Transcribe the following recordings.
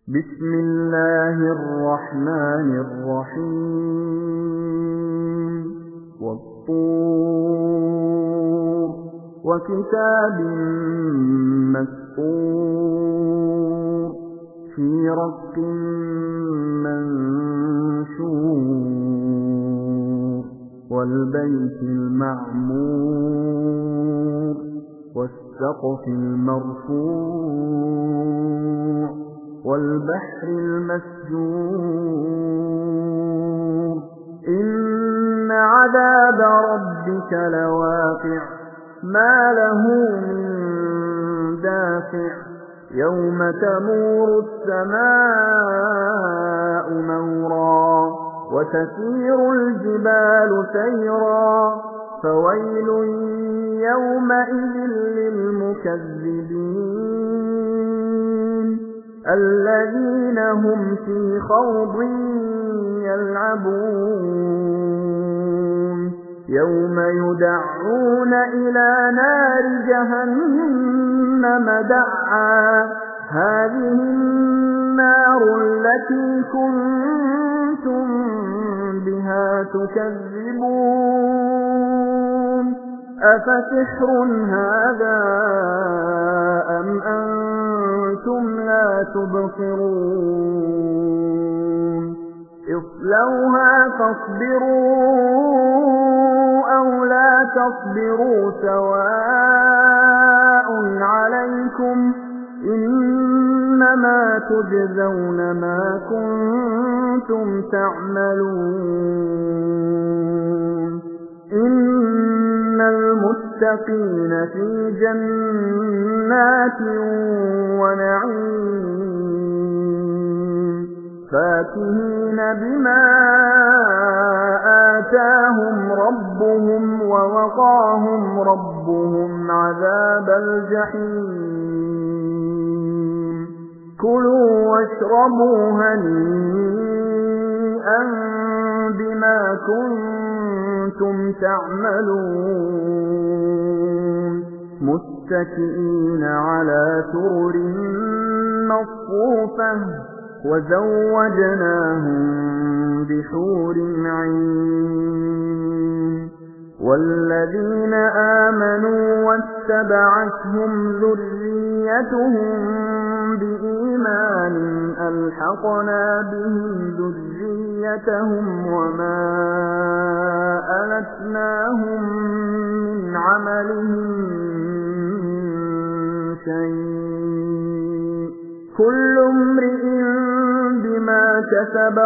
بسم الله الرحمن الرحيم والطور وكتاب مسطور في رق منشور والبيت المعمور والسقف المرفوع والبحر المسجور إن عذاب ربك لواقع ما له من دافع يوم تمور السماء مورا وتسير الجبال سيرا فويل يومئذ للمكذبين الذين هم في خوض يلعبون يوم يدعون إلى نار جهنم دعا هذه النار التي كنتم بها تكذبون أفسحر هذا أم أنتم لا تبصرون اصلوها فاصبروا أو لا تصبروا سواء عليكم إنما تجزون ما كنتم تعملون إن المتقين في جنات ونعيم فاكهين بما آتاهم ربهم ووقاهم ربهم عذاب الجحيم كلوا واشربوا هنيئا بما كنتم تعملون متكئين على سرر مصفوفة وزوجناهم بحور عين والذين آمنوا واتبعتهم ذريتهم بإيمان ألحقنا بهم ذريتهم وما ألتناهم من عملهم من شيء كل امرئ بما كسب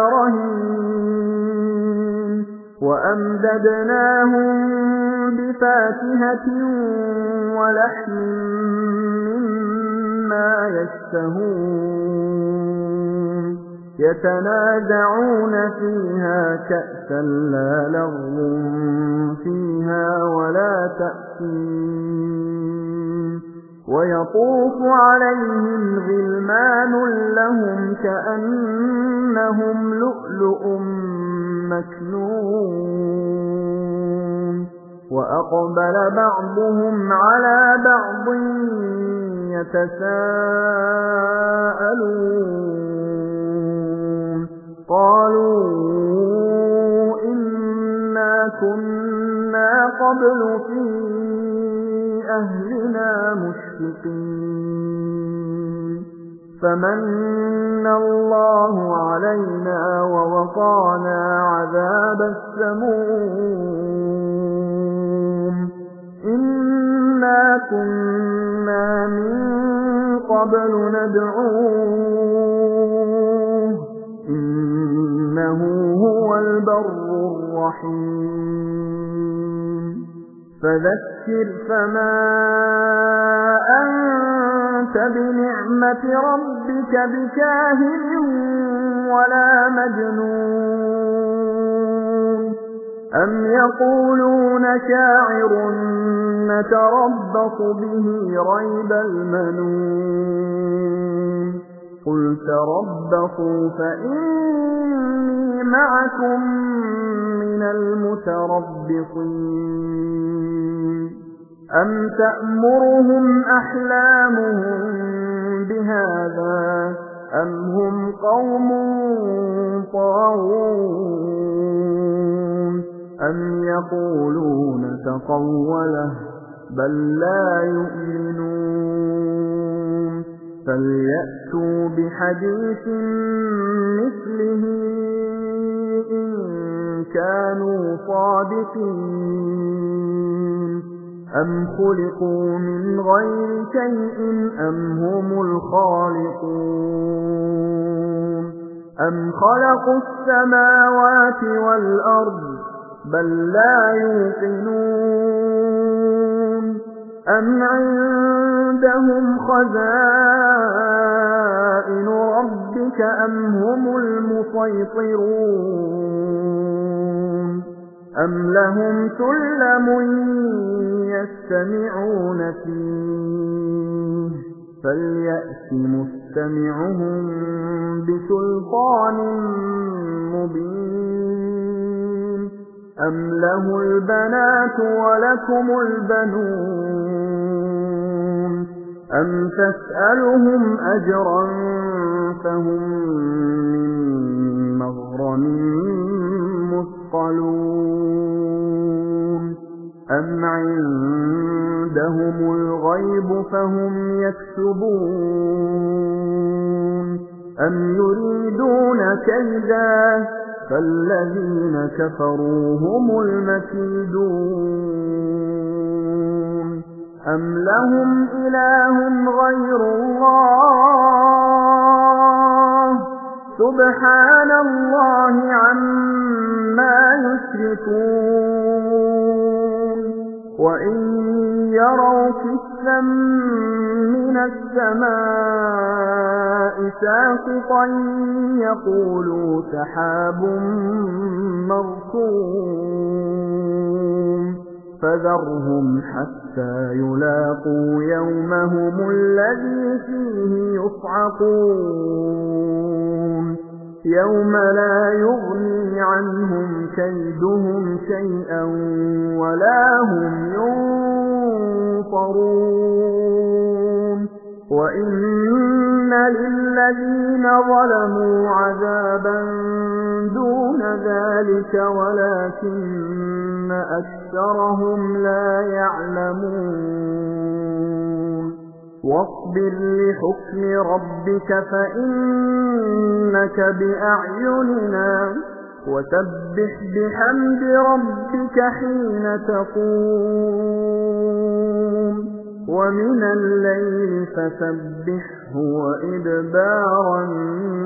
رهين وأمددناهم بفاكهة ولحم مما يشتهون يتنازعون فيها كأسا لا لغو فيها ولا تأثيم ويطوف عليهم غلمان لهم كأنهم لؤلؤ مكنون وأقبل بعضهم على بعض يتساءلون قالوا إنا كنا قبل في أهلنا مشفقين فمن الله علينا ووقانا عذاب السموم إنا كنا من قبل ندعوه إنه هو البر الرحيم فذكر فما أنت بنعمة ربك بكاهن ولا مجنون أم يقولون شاعر نتربص به ريب المنون قل تربصوا فإني معكم من المتربصين أم تأمرهم أحلامهم بهذا أَمْ هُمْ قَوْمٌ طَاغُونَ أَمْ يَقُولُونَ تَقَوَّلَهُ بَل لَّا يُؤْمِنُونَ فَلْيَأْتُوا بِحَدِيثٍ مِّثْلِهِ إِن كَانُوا صَادِقِينَ أَمْ خُلِقُوا مِنْ غَيْرِ شَيْءٍ أَمْ هُمُ الْخَالِقُونَ أَمْ خَلَقُوا السَّمَاوَاتِ وَالْأَرْضَ بَل لَّا يُوقِنُونَ أَمْ عِندَهُمْ خَزَائِنُ رَبِّكَ أَمْ هُمُ الْمُصَيْطِرُونَ أَمْ لَهُمْ سُلَّمٌ يَسْتَمِعُونَ فِيهِ فَلْيَأْتِ مُسْتَمِعُهُم بِسُلْطَانٍ مُّبِينٍ أَمْ لَهُ الْبَنَاتُ وَلَكُمُ الْبَنُونَ أَمْ تَسْأَلُهُمْ أَجْرًا فَهُم مِّن مَّغْرَمٍ مثقلون أَمْ عِندَهُمُ الْغَيْبُ فَهُمْ يَكْتُبُونَ أَمْ يُرِيدُونَ كَيْدًا فَالَّذِينَ كَفَرُوا هُمُ الْمَكِيدُونَ أَمْ لَهُمْ إِلَٰهٌ غَيْرُ اللَّهِ سُبْحَانَ اللَّهِ عَمَّا يُشْرِكُونَ وَإِن يَرَوْا كِسْفًا مِّنَ السَّمَاءِ سَاقِطًا يَقُولُوا سَحَابٌ مَّرْكُومٌ فَذَرْهُمْ حَتَّىٰ يُلَاقُوا يَوْمَهُمُ الَّذِي فِيهِ يُصْعَقُونَ يَوْمَ لَا يُغْنِي عَنْهُمْ كَيْدُهُمْ شَيْئًا وَلَا هُمْ يُنصَرُونَ وَإِنَّ لِلَّذِينَ ظَلَمُوا عَذَابًا دُونَ ذَلِكَ وَلَكِنَّ أَكْثَرَهُمْ لَا يَعْلَمُونَ وَاصْبِرْ لِحُكْمِ رَبِّكَ فَإِنَّكَ بِأَعْيُنِنَا وَسَبِّحْ بِحَمْدِ رَبِّكَ حِينَ تَقُومُ وَمِنَ اللَّيْلِ فَسَبِّحْهُ وَإِدْبَارَ النُّجُومِ